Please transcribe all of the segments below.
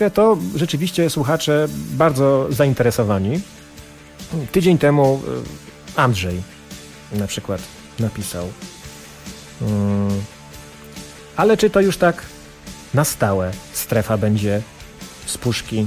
To rzeczywiście słuchacze bardzo zainteresowani. Tydzień temu Andrzej na przykład napisał: ale czy to już tak na stałe strefa będzie z puszki?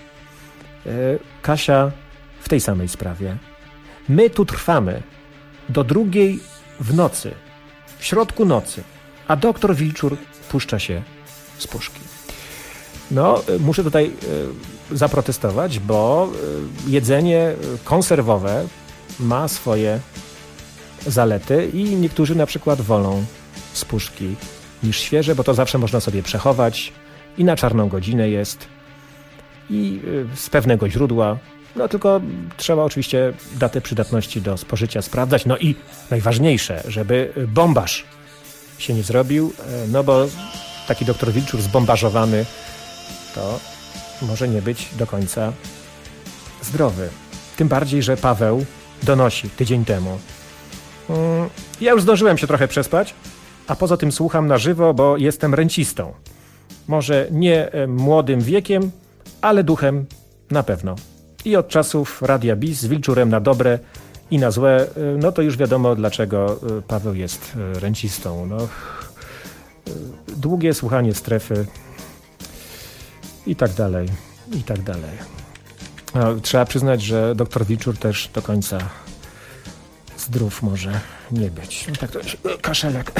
Kasia w tej samej sprawie. My tu trwamy do 2 w nocy, w środku nocy, a doktor Wilczur puszcza się z puszki. No, muszę tutaj zaprotestować, bo jedzenie konserwowe ma swoje zalety i niektórzy na przykład wolą z puszki niż świeże, bo to zawsze można sobie przechować i na czarną godzinę jest i z pewnego źródła. No tylko trzeba oczywiście datę przydatności do spożycia sprawdzać. No i najważniejsze, żeby bombaż się nie zrobił, no bo taki doktor Wilczur zbombażowany to może nie być do końca zdrowy. Tym bardziej, że Paweł donosi tydzień temu: ja już zdążyłem się trochę przespać, a poza tym słucham na żywo, bo jestem rencistą. Może nie młodym wiekiem, ale duchem na pewno. I od czasów Radia Bis z Wilczurem na dobre i na złe, no to już wiadomo, dlaczego Paweł jest rencistą. No, długie słuchanie strefy i tak dalej, i tak dalej. No, trzeba przyznać, że doktor Wilczur też do końca zdrów może nie być. No tak to kaszelek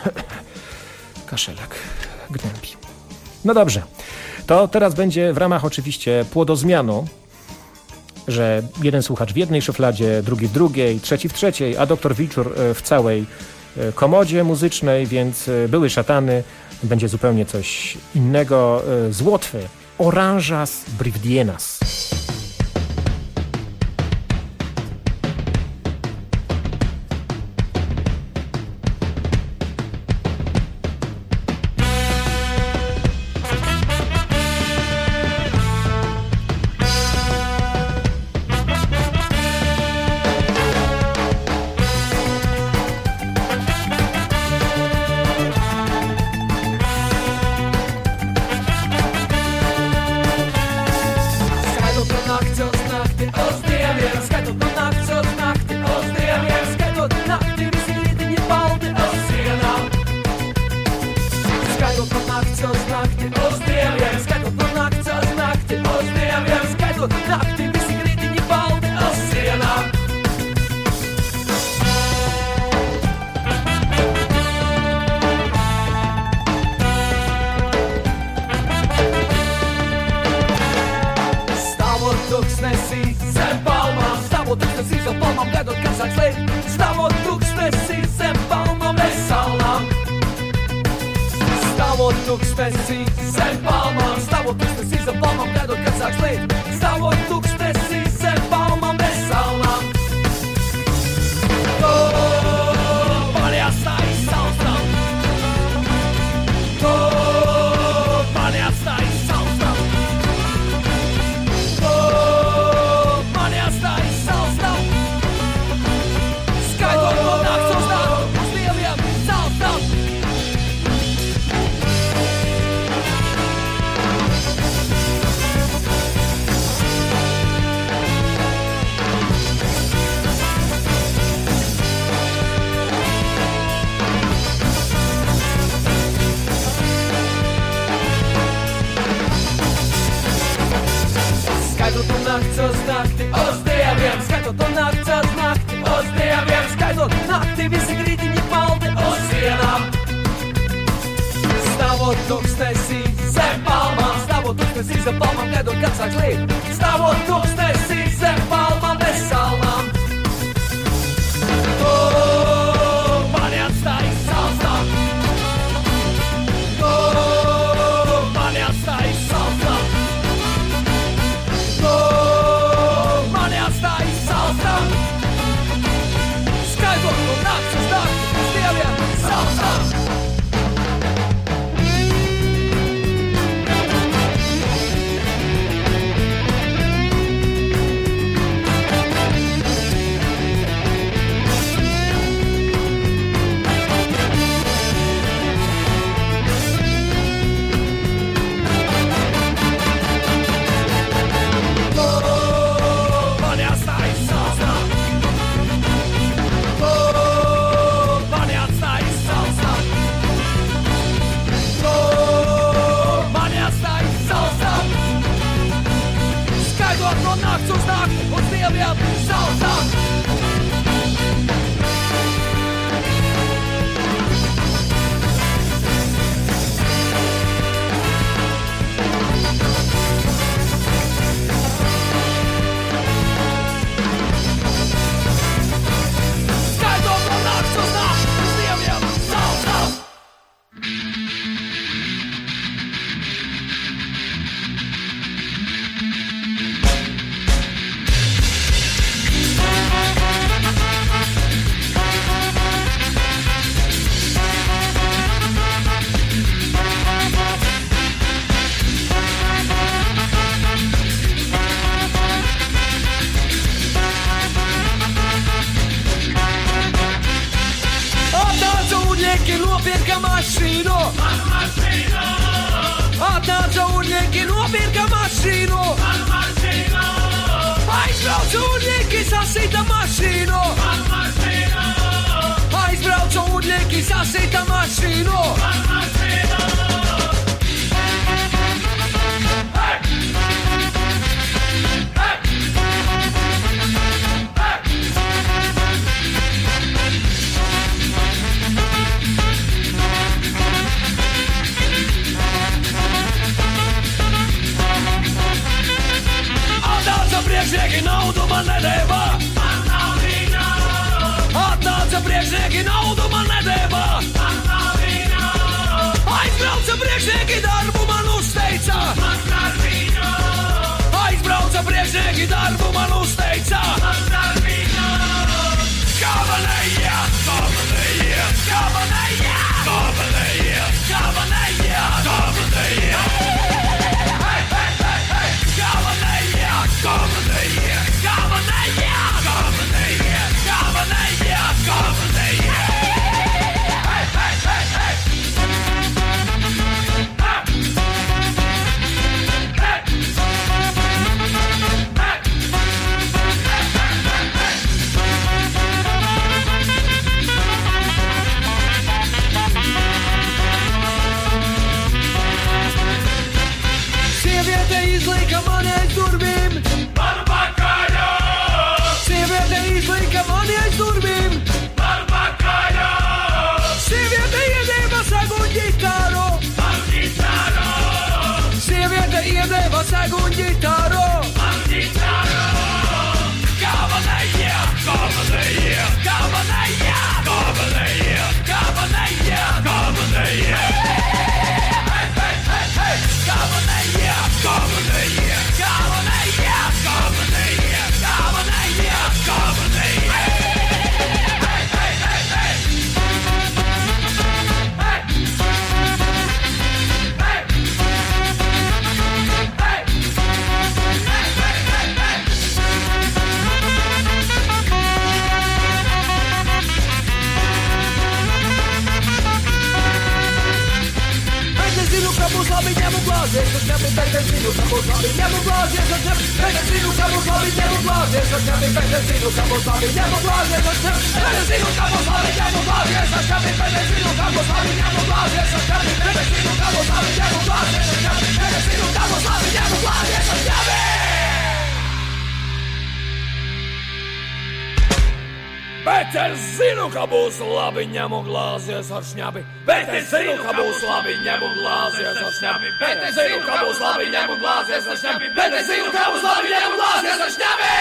gnębi. No dobrze, to teraz będzie w ramach oczywiście płodozmianu, że jeden słuchacz w jednej szufladzie, drugi w drugiej, trzeci w trzeciej, a doktor Wilczur w całej komodzie muzycznej, więc były szatany, będzie zupełnie coś innego z Łotwy. Oranżas Brivdienas. wiem, co. Bet es zinu, ka būs labi, ņemu glāzies ar šņabi. Bet es zinu, ka būs labi, ņemu glāzies ar šņabi. Bet es zinu, ka būs labi, ņemu glāzies ar šņabi. Bet es zinu, ka būs labi, ņemu glāzies ar šņabi.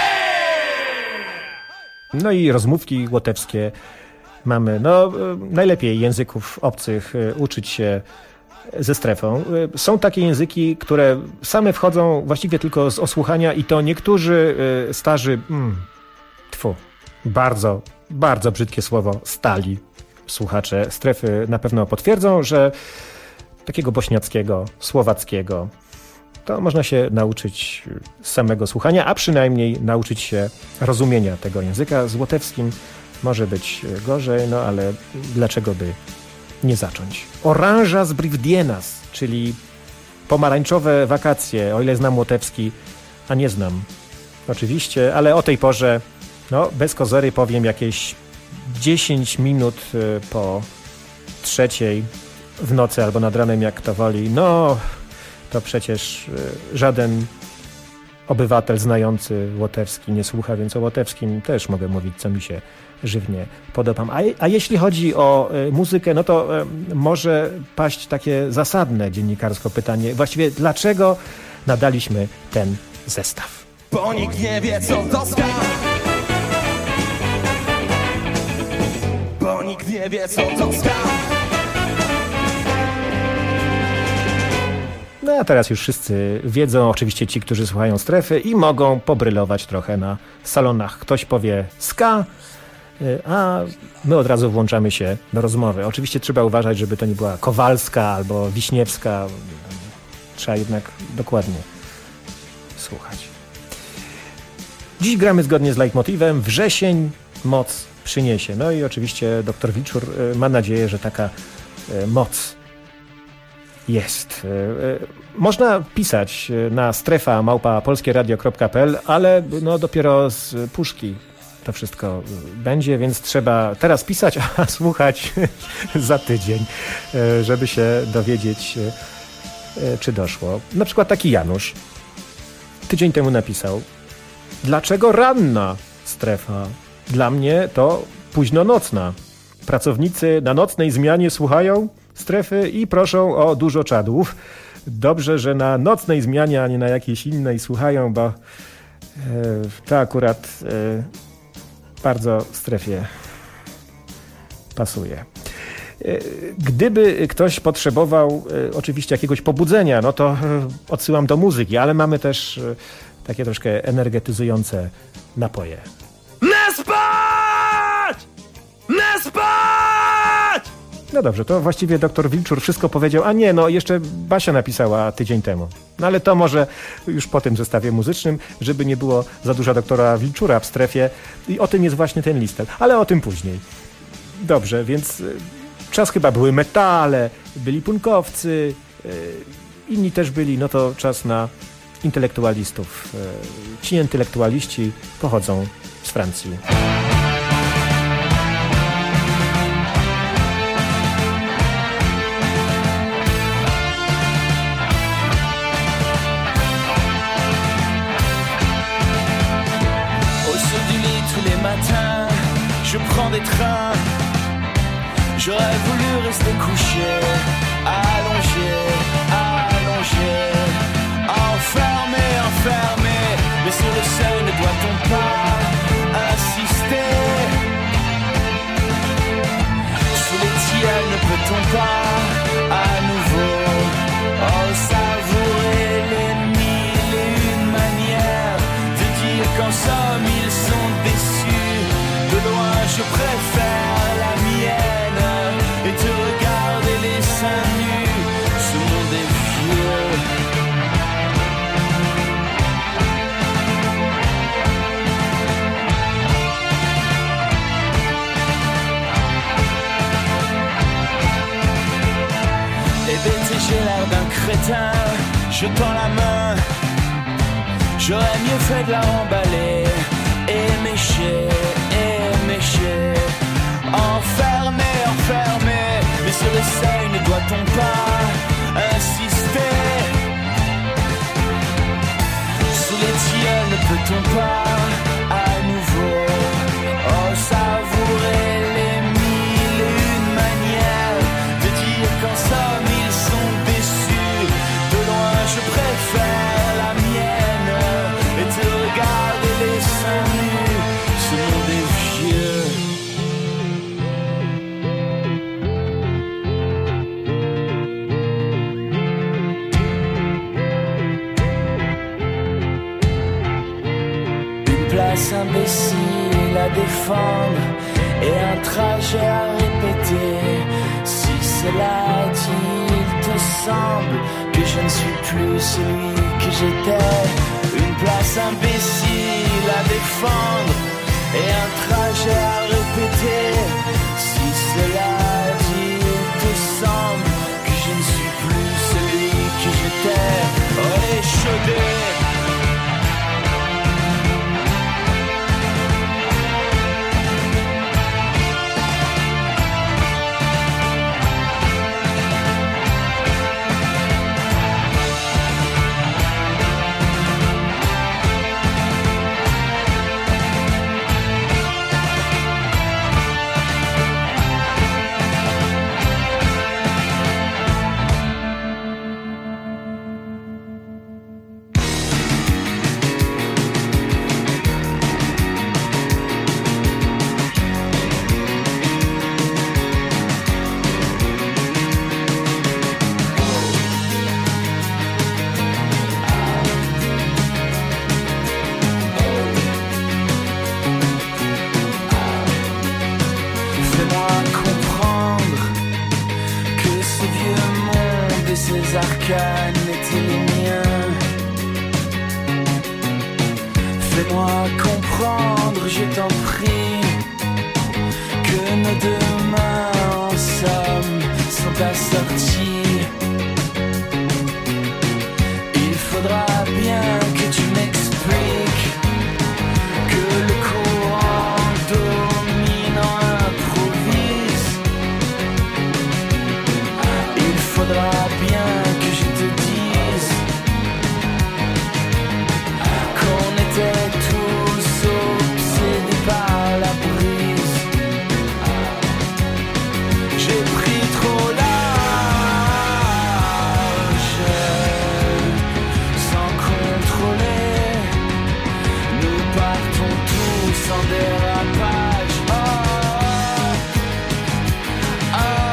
No i rozmówki łotewskie mamy. No, najlepiej języków obcych uczyć się ze strefą. Są takie języki, które same wchodzą właściwie tylko z osłuchania i to niektórzy starzy... Bardzo, bardzo brzydkie słowo, stali słuchacze strefy na pewno potwierdzą, że takiego bośniackiego, słowackiego to można się nauczyć z samego słuchania, a przynajmniej nauczyć się rozumienia tego języka. Z łotewskim może być gorzej, no ale dlaczego by nie zacząć? Oranża z Brivdienas, czyli pomarańczowe wakacje, o ile znam łotewski, a nie znam oczywiście, ale o tej porze bez kozery powiem jakieś 10 minut po 3:00 w nocy albo nad ranem, jak to woli. No, to przecież żaden obywatel znający Łotewski nie słucha, więc o Łotewskim też mogę mówić, co mi się żywnie podoba. A jeśli chodzi o muzykę, no to może paść takie zasadne dziennikarsko pytanie. Właściwie dlaczego nadaliśmy ten zestaw? Bo nikt nie wie, co to ska. Bo nikt nie wie, co to ska. No a teraz już wszyscy wiedzą, oczywiście ci, którzy słuchają Strefy i mogą pobrylować trochę na salonach. Ktoś powie ska, a my od razu włączamy się do rozmowy. Oczywiście trzeba uważać, żeby to nie była Kowalska albo Wiśniewska. Trzeba jednak dokładnie słuchać. Dziś gramy zgodnie z leitmotywem Wrzesień moc przyniesie. No i oczywiście dr Wilczur ma nadzieję, że taka moc jest. Można pisać na strefa@polskieradio.pl, ale no dopiero z puszki to wszystko będzie, więc trzeba teraz pisać, a słuchać za tydzień, żeby się dowiedzieć, czy doszło. Na przykład taki Janusz tydzień temu napisał: dlaczego ranna strefa? Dla mnie to późno nocna. Pracownicy na nocnej zmianie słuchają Strefy i proszą o dużo czadłów. Dobrze, że na nocnej zmianie, a nie na jakiejś innej słuchają, bo to akurat bardzo Strefie pasuje. Gdyby ktoś potrzebował oczywiście jakiegoś pobudzenia, no to odsyłam do muzyki, ale mamy też takie troszkę energetyzujące napoje. Nie spać! Nie spać! No dobrze, to właściwie dr Wilczur wszystko powiedział, a nie, no jeszcze Basia napisała tydzień temu. No ale to może już po tym zestawie muzycznym, żeby nie było za dużo doktora Wilczura w Strefie i o tym jest właśnie ten listek, ale o tym później. Dobrze, więc czas chyba były metale, byli punkowcy, inni też byli, no to czas na intelektualistów. Ci intelektualiści pochodzą z Francji. Je prends des trains, j'aurais voulu rester couché, allongé, allongé, enfermé, enfermé, mais sur le seuil ne doit-on pas insister? Sous les tilleuls ne peut-on pas à nouveau savourer les mille et une manières de dire qu'en somme ils sont déçus? De loin je préfère la mienne et te regarder les seins nus, ce monde est vieux. Hébété, j'ai l'air d'un crétin, je tends la main, j'aurais mieux fait de la remballer et m'écher. Enfermé, enfermé, mais sur le seuil ne doit-on pas insister? Sous les tilleuls ne peut-on pas à nouveau savourer les mille et une manières de dire qu'en somme ils sont déçus? De loin je préfère la mienne et te regarder les seins nus, ce monde est vieux. Imbécile à défendre et un trajet à répéter. Si cela dit, il te semble que je ne suis plus celui que j'étais. Une place imbécile à défendre et un trajet à répéter. Si cela dit, il te semble que je ne suis plus celui que j'étais. Oh, échaudé. Fais-moi comprendre, je t'en prie, que nos deux mains en somme sont assorties. Il faudra bien que tu m'expliques que le courant dominant improvise. Il faudra bien que je te dise qu'on était tous obsédés par la brise. J'ai pris trop large, sans contrôler. Nous partons tous en dérapage. Oh, oh.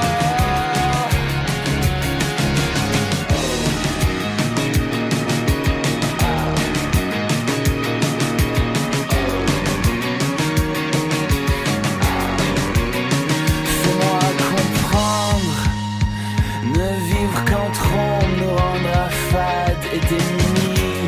Fais-moi comprendre, ne vivre qu'entre ombres nous rendra fades et démunis.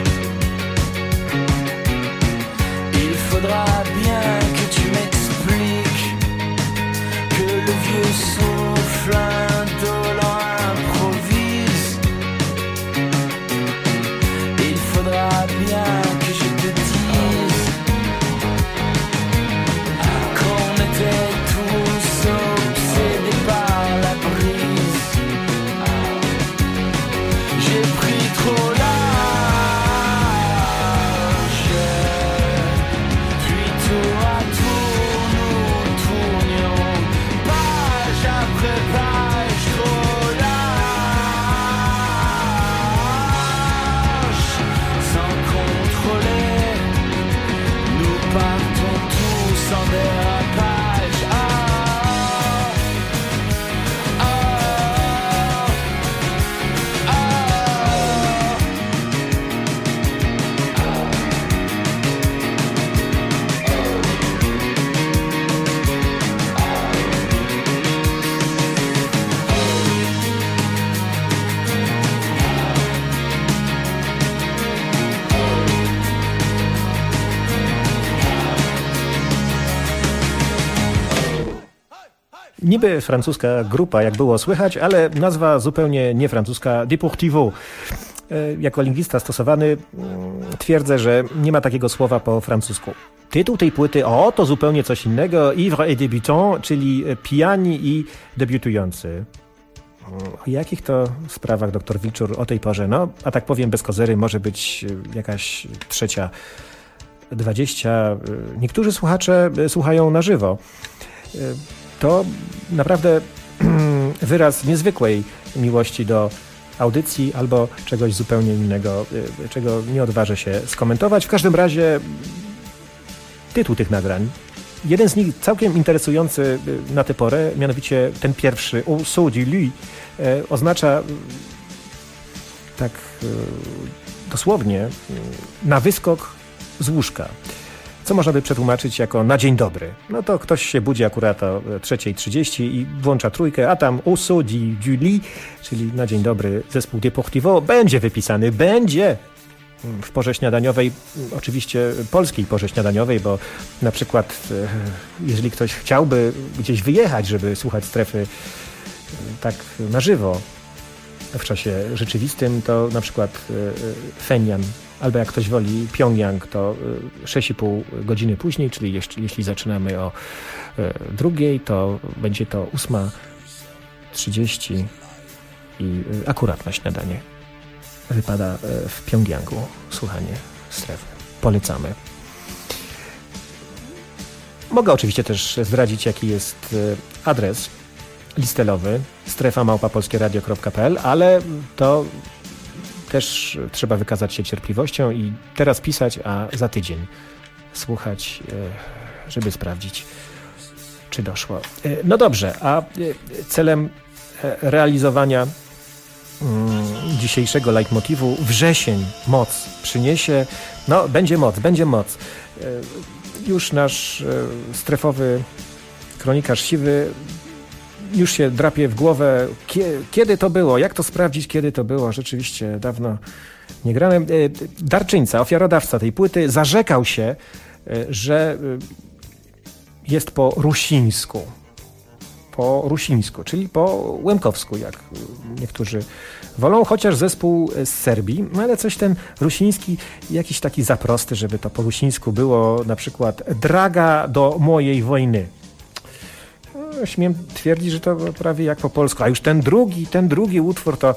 Il faudra bien que tu m'expliques que le vieux souffle indolent improvise. Il faudra bien que je te dise qu'on était tous obsédés par la brise. J'ai pris trop large, puis tour à tour nous tournions, page après page, trop large, sans contrôler. Nous partons tous en dérapage. Ah, ah, ah. Niby francuska grupa, jak było słychać, ale nazwa zupełnie nie francuska, Deportivo. Jako lingwista stosowany twierdzę, że nie ma takiego słowa po francusku. Tytuł tej płyty, to zupełnie coś innego, Ivre et débutant, czyli pijani i debiutujący. O jakich to sprawach dr Wilczur o tej porze? No, a tak powiem bez kozery, może być jakaś 3:20. Niektórzy słuchacze słuchają na żywo. To naprawdę wyraz niezwykłej miłości do audycji albo czegoś zupełnie innego, czego nie odważę się skomentować. W każdym razie tytuł tych nagrań, jeden z nich całkiem interesujący na tę porę, mianowicie ten pierwszy, Au saut du lit, oznacza tak dosłownie na wyskok z łóżka. Co można by przetłumaczyć jako na dzień dobry. No to ktoś się budzi akurat o 3:30 i włącza trójkę, a tam Au saut du lit, czyli na dzień dobry zespół Deportivo będzie wypisany, będzie w porze śniadaniowej, oczywiście polskiej porze śniadaniowej, bo na przykład jeżeli ktoś chciałby gdzieś wyjechać, żeby słuchać strefy tak na żywo w czasie rzeczywistym, to na przykład Fenian, albo jak ktoś woli Pjongjang, to 6,5 godziny później, czyli jeśli zaczynamy o 2:00, to będzie to 8:30 i akurat na śniadanie wypada w Pjongjangu słuchanie strefy. Polecamy. Mogę oczywiście też zdradzić, jaki jest adres listelowy strefa@polskieradio.pl, ale to też trzeba wykazać się cierpliwością i teraz pisać, a za tydzień słuchać, żeby sprawdzić, czy doszło. No dobrze, a celem realizowania dzisiejszego leitmotivu wrzesień moc przyniesie, no będzie moc. Już nasz strefowy kronikarz siwy już się drapie w głowę, kiedy to było, jak to sprawdzić, kiedy to było. Rzeczywiście dawno nie grałem. Darczyńca, ofiarodawca tej płyty, zarzekał się, że jest po rusińsku. Po rusińsku, czyli po łemkowsku, jak niektórzy wolą, chociaż zespół z Serbii, no ale coś ten rusiński jakiś taki za prosty, żeby to po rusińsku było na przykład Draga do mojej wojny. No, śmiem twierdzić, że to prawie jak po polsku, a już ten drugi utwór to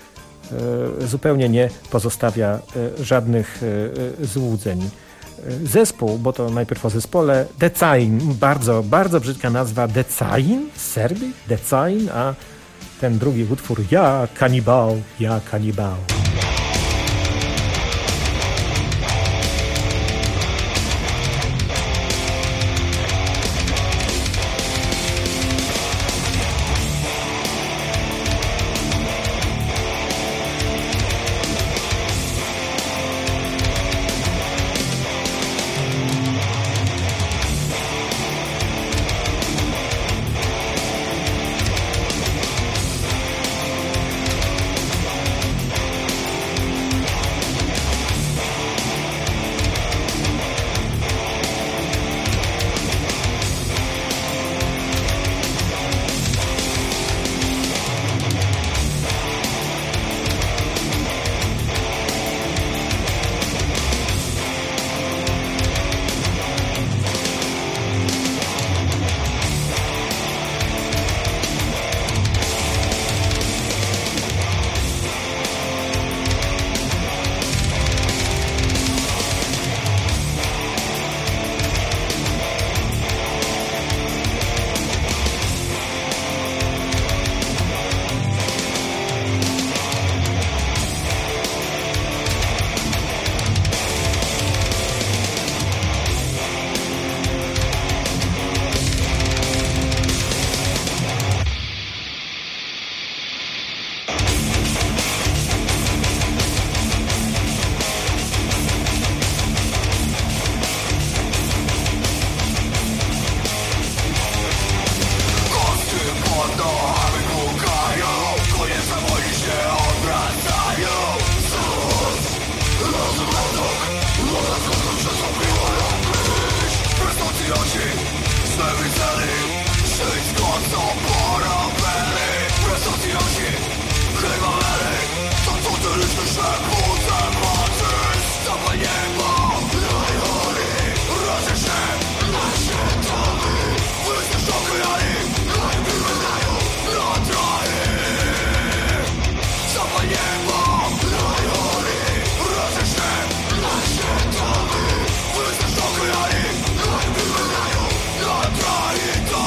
zupełnie nie pozostawia żadnych złudzeń. Zespół, bo to najpierw o zespole, Decain, bardzo, bardzo brzydka nazwa, Decain z Serbii, Decain, a ten drugi utwór, ja kanibał.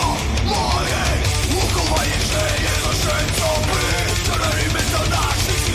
Uchowanie, że jedno święto by, to robimy to naszych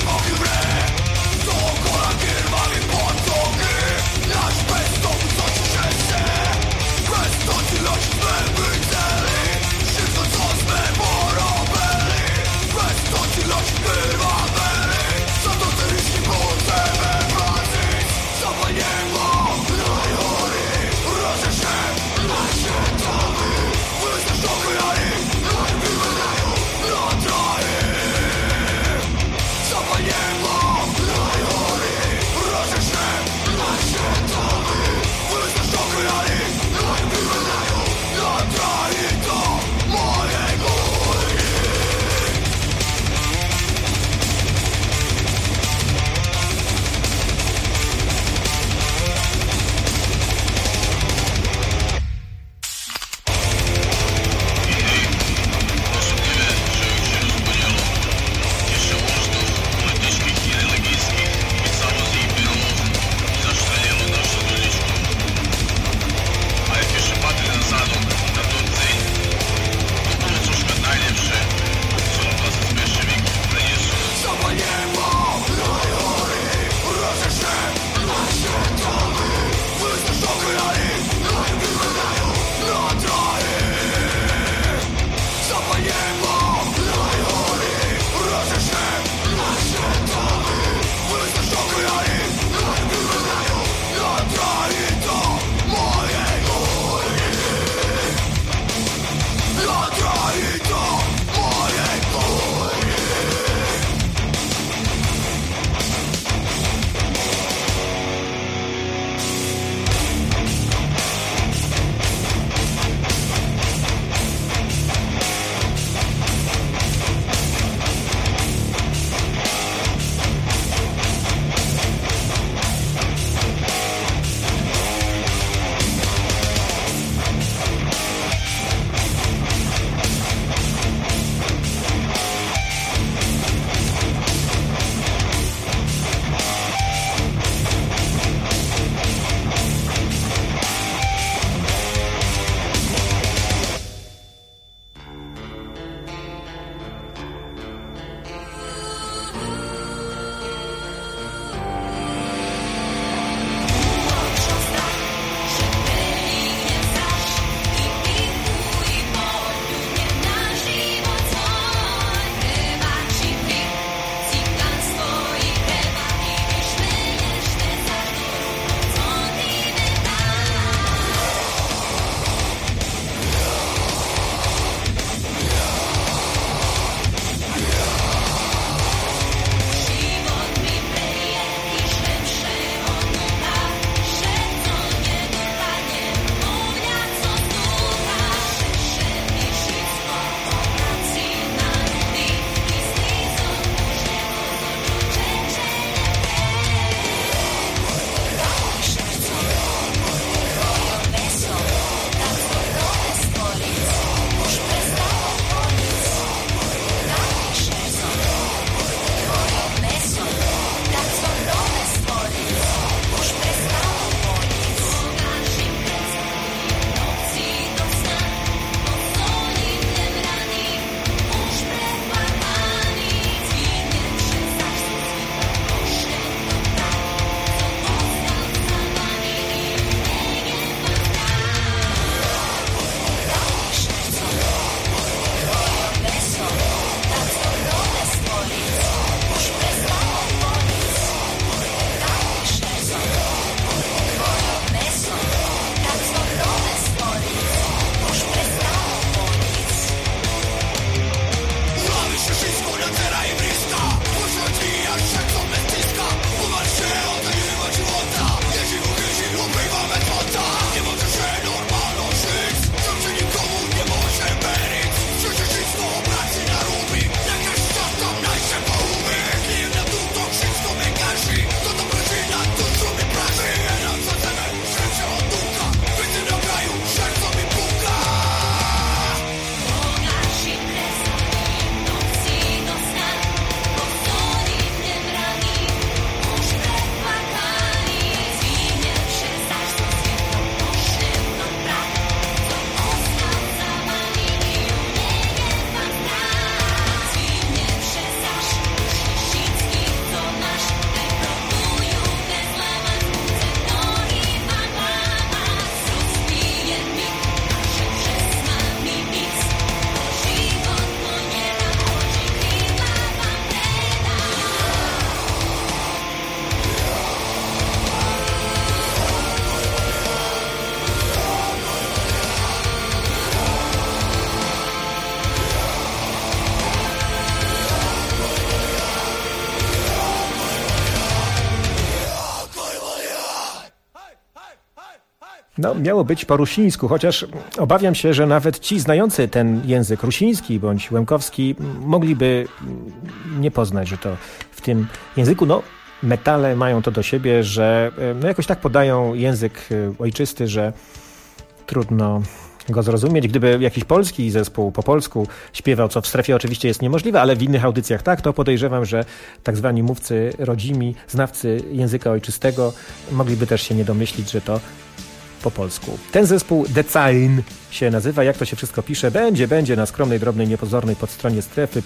No, miało być po rusińsku, chociaż obawiam się, że nawet ci znający ten język rusiński bądź łemkowski mogliby nie poznać, że to w tym języku, metale mają to do siebie, że jakoś tak podają język ojczysty, że trudno go zrozumieć. Gdyby jakiś polski zespół po polsku śpiewał, co w strefie oczywiście jest niemożliwe, ale w innych audycjach tak, to podejrzewam, że tak zwani mówcy rodzimi, znawcy języka ojczystego mogliby też się nie domyślić, że to po polsku. Ten zespół Decain się nazywa, jak to się wszystko pisze, będzie na skromnej, drobnej, niepozornej podstronie strefy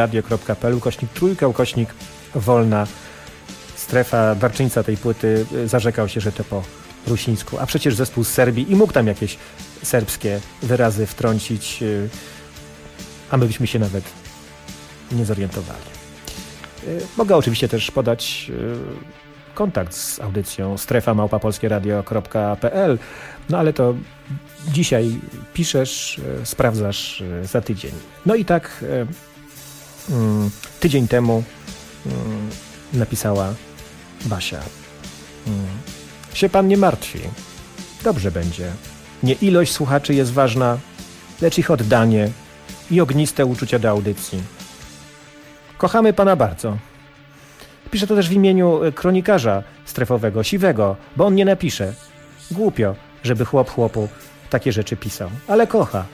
polskieradio.pl/trójka/wolna strefa. Darczyńca tej płyty zarzekał się, że to po rusińsku, a przecież zespół z Serbii i mógł tam jakieś serbskie wyrazy wtrącić, a my byśmy się nawet nie zorientowali. Mogę oczywiście też podać kontakt z audycją strefa@polskieradio.pl, ale to dzisiaj piszesz, sprawdzasz za tydzień. No i tak tydzień temu napisała Basia. Się pan nie martwi. Dobrze będzie. Nie ilość słuchaczy jest ważna, lecz ich oddanie i ogniste uczucia do audycji. Kochamy pana bardzo. Piszę to też w imieniu kronikarza strefowego, Siwego, bo on nie napisze. Głupio, żeby chłop chłopu takie rzeczy pisał. Ale kocha.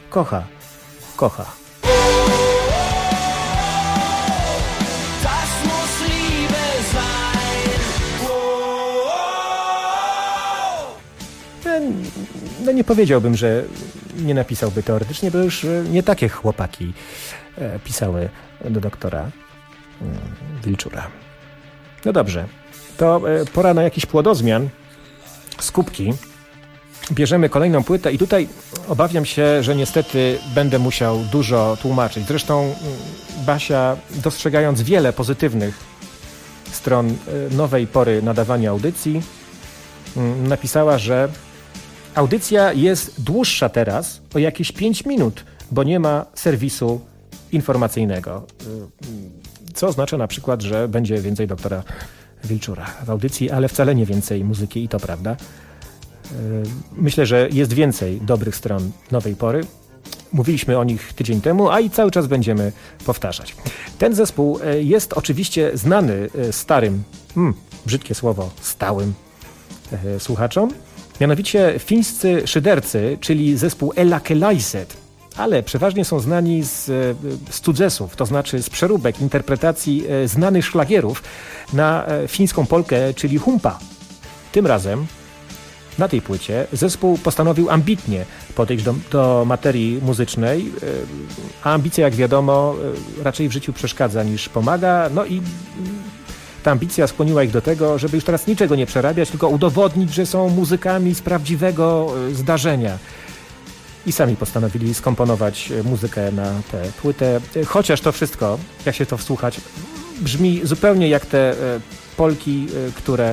No nie powiedziałbym, że nie napisałby teoretycznie, bo już nie takie chłopaki pisały do doktora Wilczura. No dobrze, to pora na jakiś płodozmian z kubki. Bierzemy kolejną płytę i tutaj obawiam się, że niestety będę musiał dużo tłumaczyć. Zresztą Basia, dostrzegając wiele pozytywnych stron nowej pory nadawania audycji, napisała, że audycja jest dłuższa teraz o jakieś 5 minut, bo nie ma serwisu informacyjnego. Co oznacza na przykład, że będzie więcej doktora Wilczura w audycji, ale wcale nie więcej muzyki i to prawda. Myślę, że jest więcej dobrych stron nowej pory. Mówiliśmy o nich tydzień temu, a i cały czas będziemy powtarzać. Ten zespół jest oczywiście znany starym, brzydkie słowo, stałym słuchaczom. Mianowicie fińscy szydercy, czyli zespół Elakelaiset, ale przeważnie są znani z cudzesów, to znaczy z przeróbek interpretacji znanych szlagierów na fińską polkę, czyli humpa. Tym razem na tej płycie zespół postanowił ambitnie podejść do materii muzycznej, a ambicja, jak wiadomo, raczej w życiu przeszkadza niż pomaga, no i ta ambicja skłoniła ich do tego, żeby już teraz niczego nie przerabiać, tylko udowodnić, że są muzykami z prawdziwego zdarzenia. I sami postanowili skomponować muzykę na tę płytę, chociaż to wszystko, jak się to wsłuchać, brzmi zupełnie jak te polki, które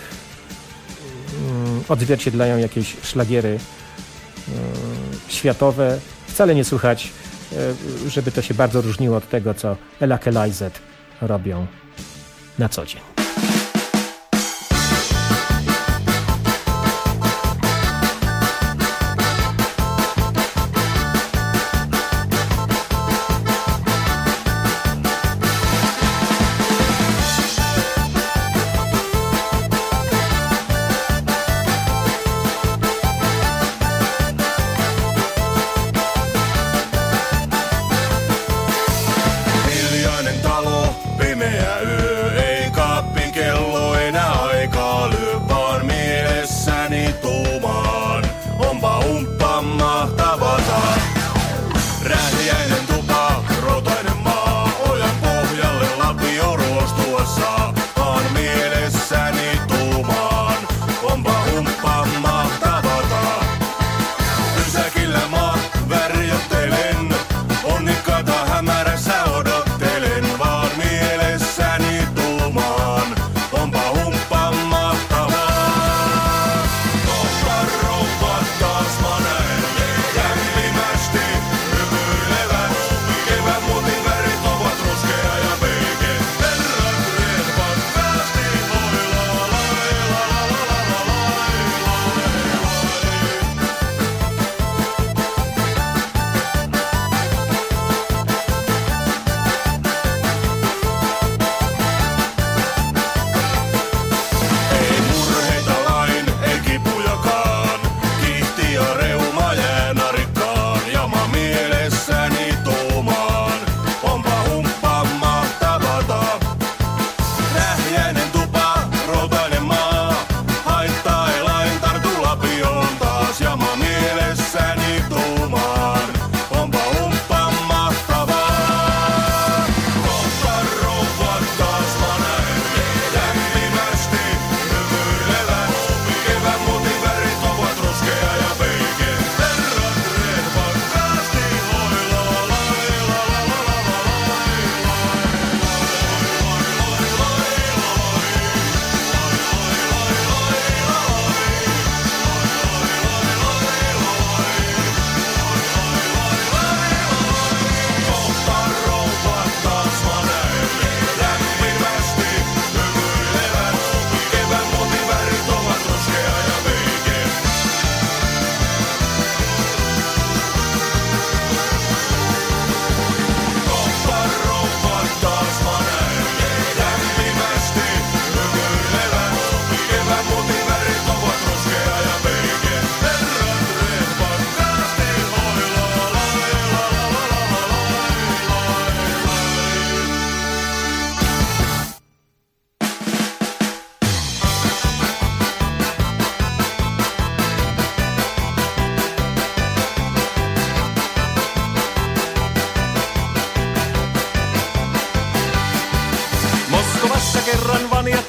odzwierciedlają jakieś szlagiery światowe. Wcale nie słychać, żeby to się bardzo różniło od tego, co Elakelaiset robią na co dzień. Hiljainen talo, pimeä yö, ei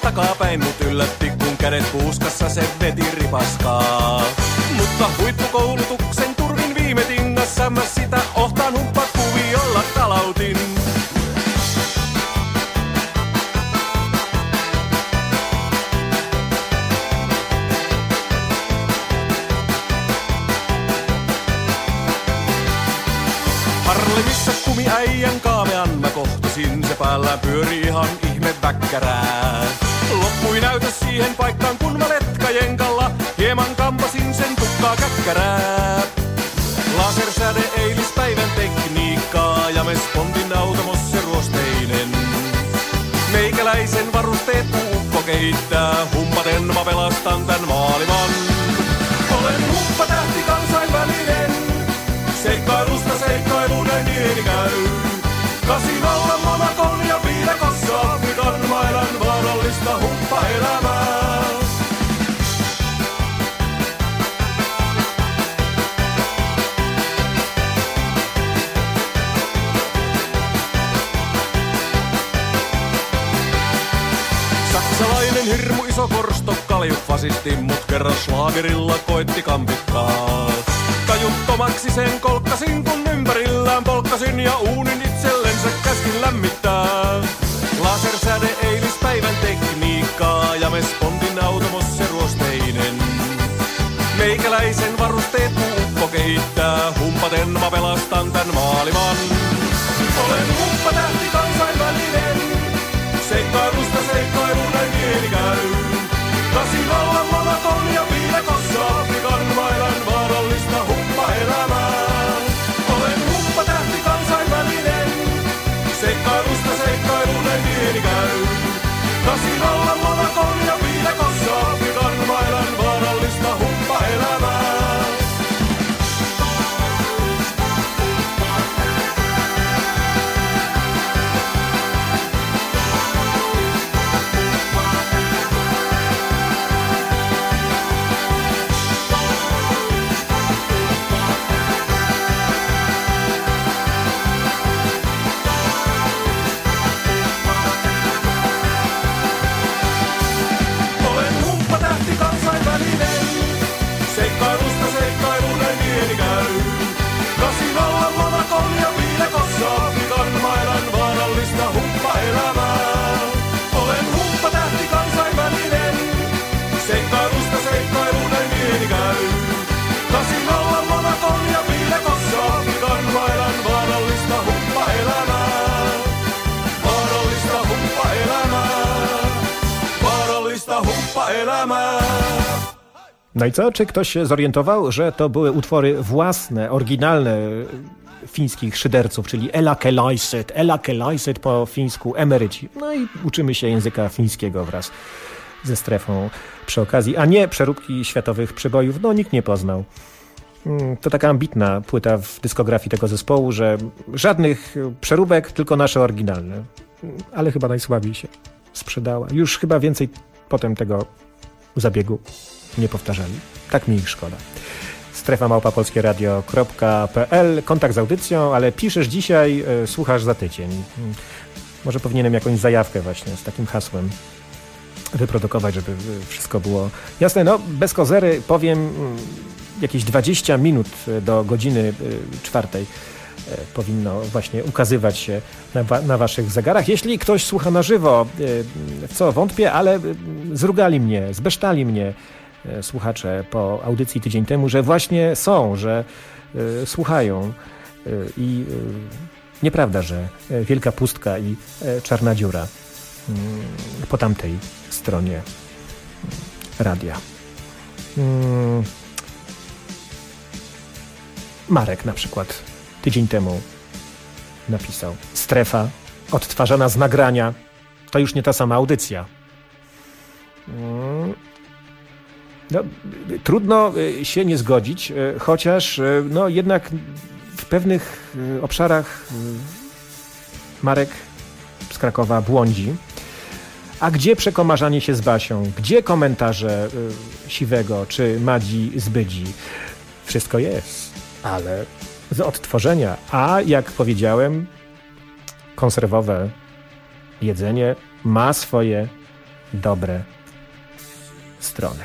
takapäin mut yllätti, kun kädet puuskassa se veti ripaskaa. Mutta huippukoulutuksen turvin viime tingassa mä sitä ohtaan humppakuviolla kalautin. Harlemissa kumiäijän kaamean mä kohtasin, se päällään pyöri ihan ihme väkkärää. Loppui näytös siihen paikkaan, kun mä letkajenkalla hieman kampasin sen tukkaa käkkärää. Lasersäde eilispäivän tekniikkaa ja Mespondin automosse ruosteinen. Meikäläisen varusteet puukko kehittää, humpaten mä pelastan tän maailman. Olen humppatähti kansainvälinen, seikkailusta seikkailuun ei mieli käy. Kasinolla, Monacon ja viidakossa Afrikan mailan vaarallista humppaelämää. Saksalainen hirmu iso korsto kaljufasisti, mut kerran schlagerilla koitti kampittaa. Tajuttomaksi sen kolkkasin, kun ympärillään polkkasin ja uunin itsellensä käskin lämmittää. Lasersäde eilispäivän tekniikkaa ja Mespondin automosse ruosteinen. Meikäläisen varusteet puukko kehittää, humpaten mä pelastan tän maailman. Olen humppatähti kansainvälinen, seikkailusta seikkailuun ei mieli käy. Kasinolla, Monacon ja viidakossa Afrikan mailan vaarallista humppaelämää. Olen humppatähti kansainvälinen, seikkailusta seikkailuun ei mieli käy. Kasinolla, Monacon ja viidakossa Afrikan mailan vaarallista humppaelämää. Seikkailusta seikkailuun ei mieli käy. Kasinolla, Monacon ja viidakossa Afrikan mailan vaarallista humppaelämää. Olen humppatähti kansainvälinen, seikkailusta seikkailuun ei mieli käy. Kasinolla, Monacon ja viidakossa Afrikan mailan vaarallista humppaelämää. Vaarallista humppaelämää. Vaarallista humppaelämää. No i co? Czy ktoś się zorientował, że to były utwory własne, oryginalne fińskich szyderców, czyli eläkeläiset po fińsku emeryci. No i uczymy się języka fińskiego wraz ze Strefą przy okazji, a nie przeróbki światowych przebojów. No nikt nie poznał. To taka ambitna płyta w dyskografii tego zespołu, że żadnych przeróbek, tylko nasze oryginalne. Ale chyba najsłabiej się sprzedała. Już chyba więcej potem tego zabiegu nie powtarzali. Tak mi ich szkoda. strefa@polskieradio.pl. Kontakt z audycją, ale piszesz dzisiaj, słuchasz za tydzień. Może powinienem jakąś zajawkę właśnie z takim hasłem wyprodukować, żeby wszystko było jasne. No, bez kozery powiem jakieś 20 minut do godziny 4 powinno właśnie ukazywać się na waszych zegarach. Jeśli ktoś słucha na żywo, w co wątpię, ale zrugali mnie, zbesztali mnie słuchacze po audycji tydzień temu, że właśnie są, że słuchają i nieprawda, że wielka pustka i czarna dziura po tamtej stronie radia. Marek na przykład tydzień temu napisał: Strefa odtwarzana z nagrania to już nie ta sama audycja. No, trudno się nie zgodzić, chociaż no, jednak w pewnych obszarach Marek z Krakowa błądzi. A gdzie przekomarzanie się z Basią? Gdzie komentarze Siwego czy Madzi z Bydzi? Wszystko jest, ale z odtworzenia. A jak powiedziałem, konserwowe jedzenie ma swoje dobre strony.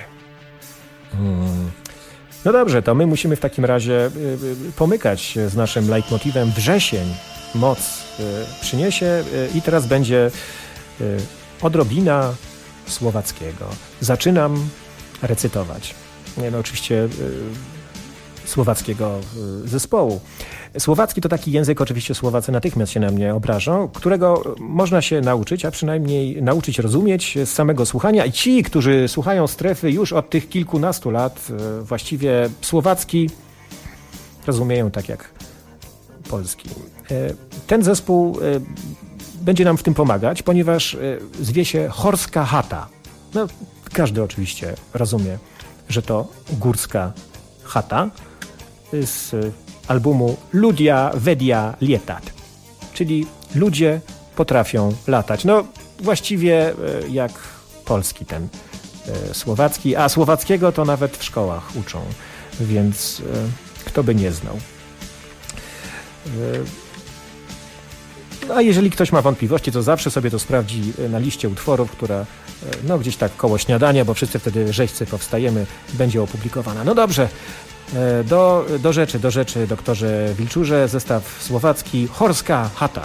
No dobrze, to my musimy w takim razie pomykać z naszym leitmotivem wrzesień. Moc przyniesie i teraz będzie odrobina słowackiego. Zaczynam recytować. No, oczywiście słowackiego zespołu. Słowacki to taki język, oczywiście Słowacy natychmiast się na mnie obrażą, którego można się nauczyć, a przynajmniej nauczyć rozumieć z samego słuchania. I ci, którzy słuchają Strefy już od tych kilkunastu lat, właściwie słowacki rozumieją tak jak polski. Ten zespół będzie nam w tym pomagać, ponieważ zwie się Horska Chata. No, każdy oczywiście rozumie, że to górska chata z albumu Ludia Vedia Lietat, czyli ludzie potrafią latać. No właściwie jak polski ten słowacki, a słowackiego to nawet w szkołach uczą, więc kto by nie znał. A jeżeli ktoś ma wątpliwości, to zawsze sobie to sprawdzi na liście utworów, która no gdzieś tak koło śniadania, bo wszyscy wtedy rzeźcy powstajemy, będzie opublikowana. No dobrze, do rzeczy, doktorze Wilczurze, zestaw słowacki Horska Chata.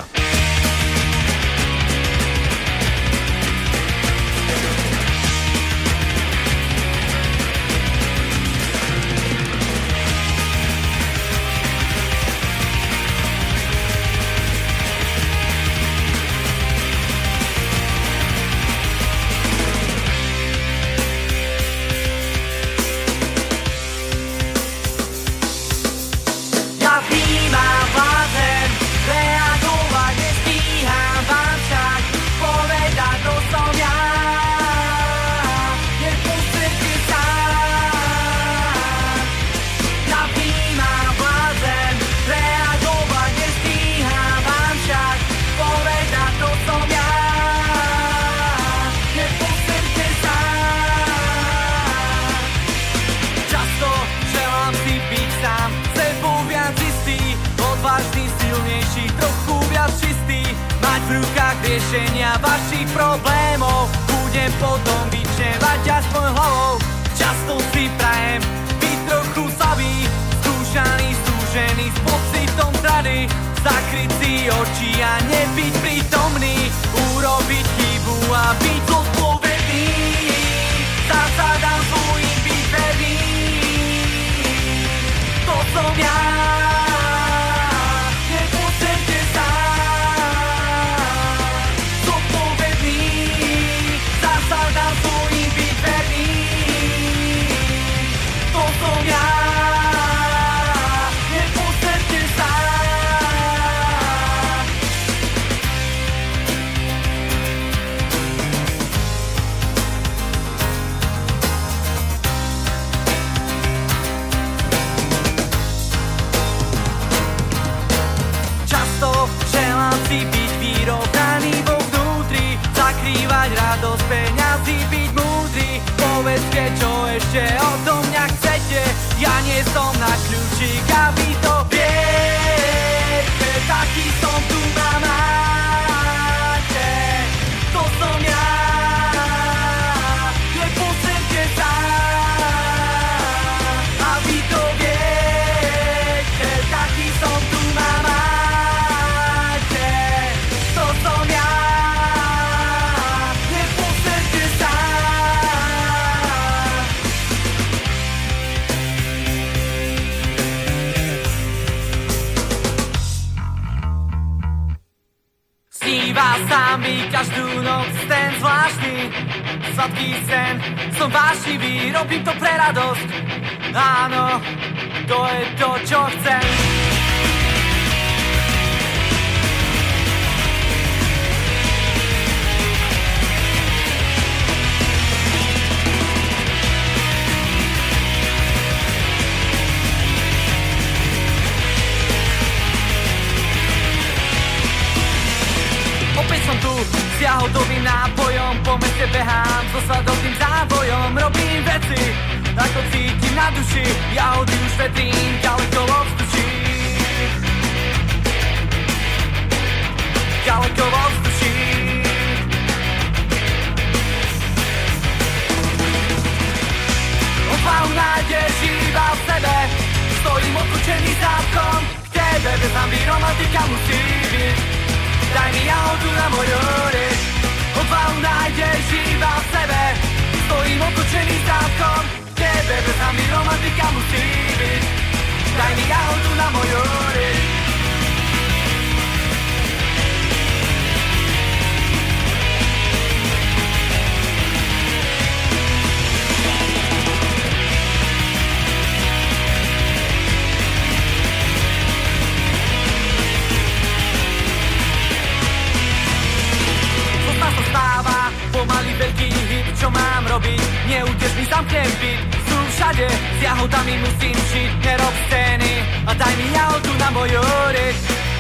Riešenia vašich problémov budem potom vyčnevať aspoň hlavou. Často si prajem byť trochu slabý, skúšaný, stúžený s pocitom zrady, zakryť si oči a nebyť prítomný, urobiť chybu a byť zodpovedný. Zásadám svojim byť verný, to som ja. Radosť peňazí, byť múdry, povedzte, čo ešte odo mňa chcete. Ja nie som na kľúčik a vy to viete, taký som tu na máte, to som ja, nepozrite sa a vy to viete, taký som tu na máte, to som ja. Sám by každú noc ten zvláštny sladký sen. Som vášnivý, robím to pre radosť. Áno, to je to, čo chcem. Opäť som tu s jahodovým nápojom, po meste behám so sladovým závojom, robím veci, ako cítim na duši, jahody už vetrím ďaleko vo vzduší. Ďaleko vo vzduší. Odvahu nájdeš iba v sebe, stojím otočený zátkom k tebe, bez hamby romantika musí byť. Daj mi jahodu na môj oreť. Odvahu nájdeš iba v sebe, stojím otočený zátkom k tebe, bez hamby romantika musí byť. Daj mi jahodu na môj oreť. Pomaly veľký hit, čo mám robiť? Neúdeš mi, zamknem byt. Sú všade, s jahodami musím žiť. Nerob scény a daj mi jahodu na môj oreť.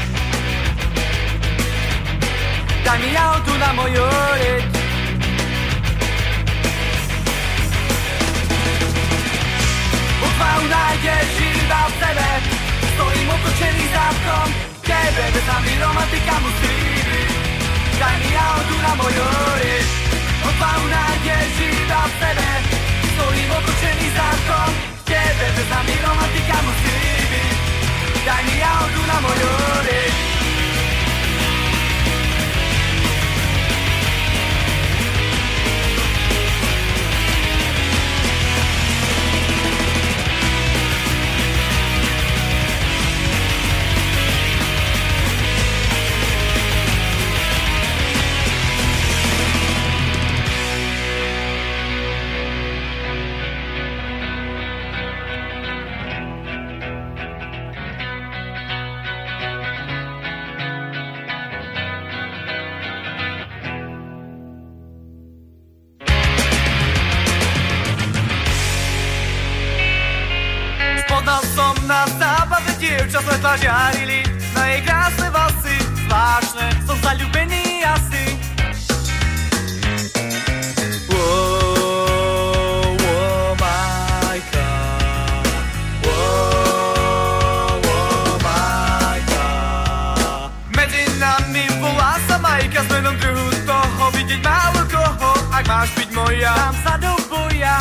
Daj mi jahodu na môj oreť. Odvahu nájdeš iba v sebe, stojím otočený zátkom k tebe, bez hamby romantika musí byť. Daj mi jahodu na môj oreť. Odvahu nájdeš iba v sebe, stojím otočený zátkom k tebe, bez hamby romantika musí byť. Daj mi jahodu na môj oreť. Dievča svetla žiarili na jej krásne vlasy, zvláštne, som zaľúbený asi. Majka, Majka. Medzi nami volá sa Majka, s menom druhu z toho vidieť málo koho. Ak máš byť moja, dám sa do boja.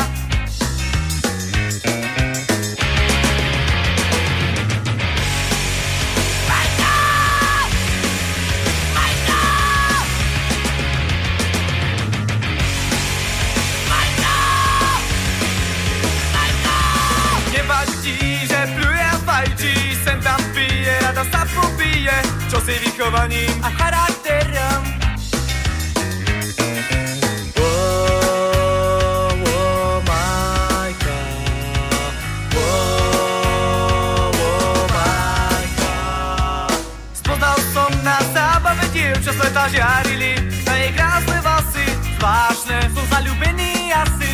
Sem tam pije, rada sa popije, čo si vychovaním a charakterom. Majka, Majka. Spoznal som na zábave dievča, sveta žiarili na jej krásne vlasy, zvláštne, som zaľúbený asi.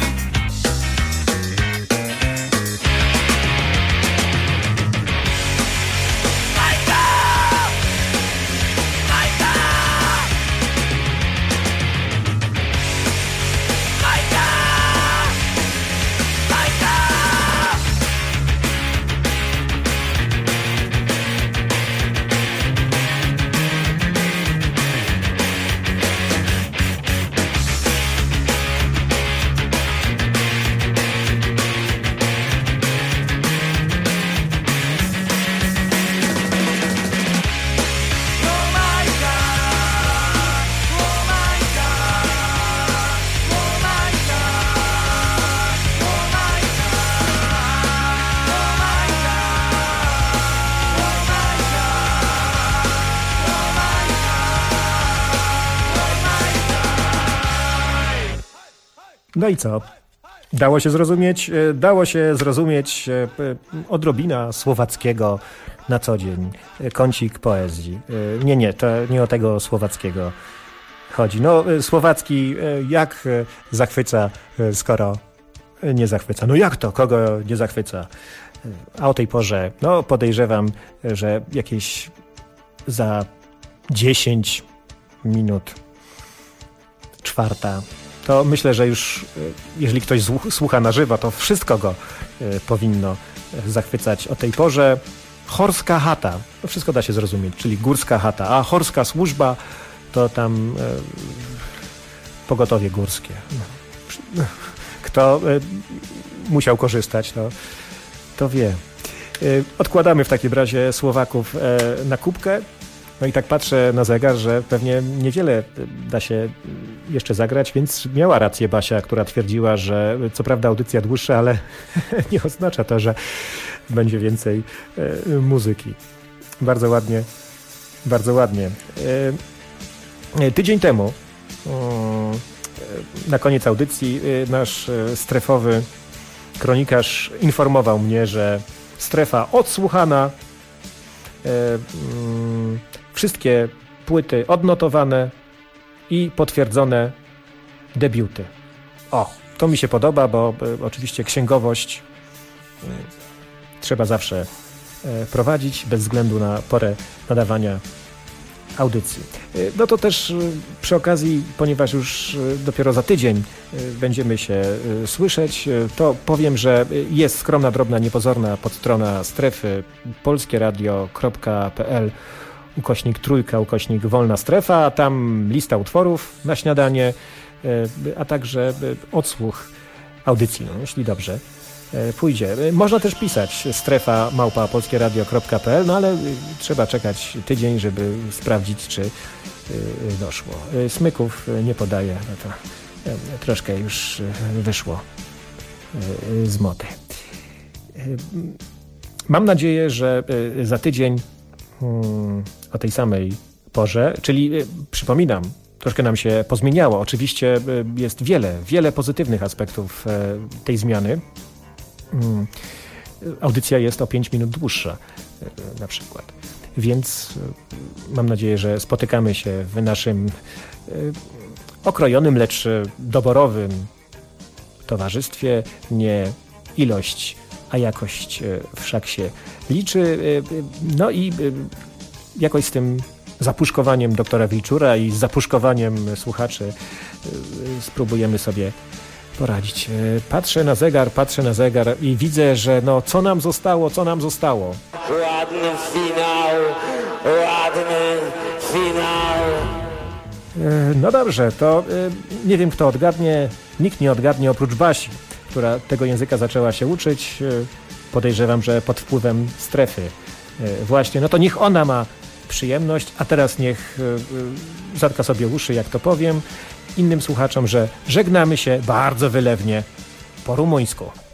No i co? Dało się zrozumieć? Dało się zrozumieć odrobina słowackiego na co dzień. Kącik poezji. Nie, to nie o tego słowackiego chodzi. No, słowacki jak zachwyca, skoro nie zachwyca? No jak to? Kogo nie zachwyca? A o tej porze, no podejrzewam, że jakieś za 10 minut 4:00, to myślę, że już jeżeli ktoś słucha na żywo, to wszystko go powinno zachwycać o tej porze. Chorska chata, to wszystko da się zrozumieć, czyli górska chata, a chorska służba to tam pogotowie górskie. Kto musiał korzystać, to wie. Odkładamy w takim razie Słowaków na kubkę. No i tak patrzę na zegar, że pewnie niewiele da się jeszcze zagrać, więc miała rację Basia, która twierdziła, że co prawda audycja dłuższa, ale nie oznacza to, że będzie więcej muzyki. Bardzo ładnie, bardzo ładnie. Tydzień temu, na koniec audycji, nasz strefowy kronikarz informował mnie, że strefa odsłuchana, wszystkie płyty odnotowane i potwierdzone debiuty. To mi się podoba, bo oczywiście księgowość trzeba zawsze prowadzić bez względu na porę nadawania audycji. No to też przy okazji, ponieważ już dopiero za tydzień będziemy się słyszeć, to powiem, że jest skromna, drobna, niepozorna podstrona strefy polskieradio.pl /3 wolna strefa, a tam lista utworów na śniadanie, a także odsłuch audycji, jeśli dobrze pójdzie. Można też pisać strefa@polskieradio.pl, no ale trzeba czekać tydzień, żeby sprawdzić, czy doszło. Smyków nie podaję, no to troszkę już wyszło z mody. Mam nadzieję, że za tydzień o tej samej porze, czyli przypominam, troszkę nam się pozmieniało. Oczywiście jest wiele pozytywnych aspektów tej zmiany. Audycja jest o 5 minut dłuższa na przykład. Więc mam nadzieję, że spotykamy się w naszym okrojonym, lecz doborowym towarzystwie. Nie ilość, a jakość wszak się liczy. No i jakoś z tym zapuszkowaniem doktora Wilczura i z zapuszkowaniem słuchaczy spróbujemy sobie poradzić. Patrzę na zegar i widzę, że co nam zostało. Ładny finał. No dobrze, to nie wiem, kto odgadnie. Nikt nie odgadnie oprócz Basi, która tego języka zaczęła się uczyć. Podejrzewam, że pod wpływem strefy. Właśnie, no to niech ona ma przyjemność, a teraz niech zatka sobie uszy, jak to powiem, innym słuchaczom, że żegnamy się bardzo wylewnie po rumuńsku.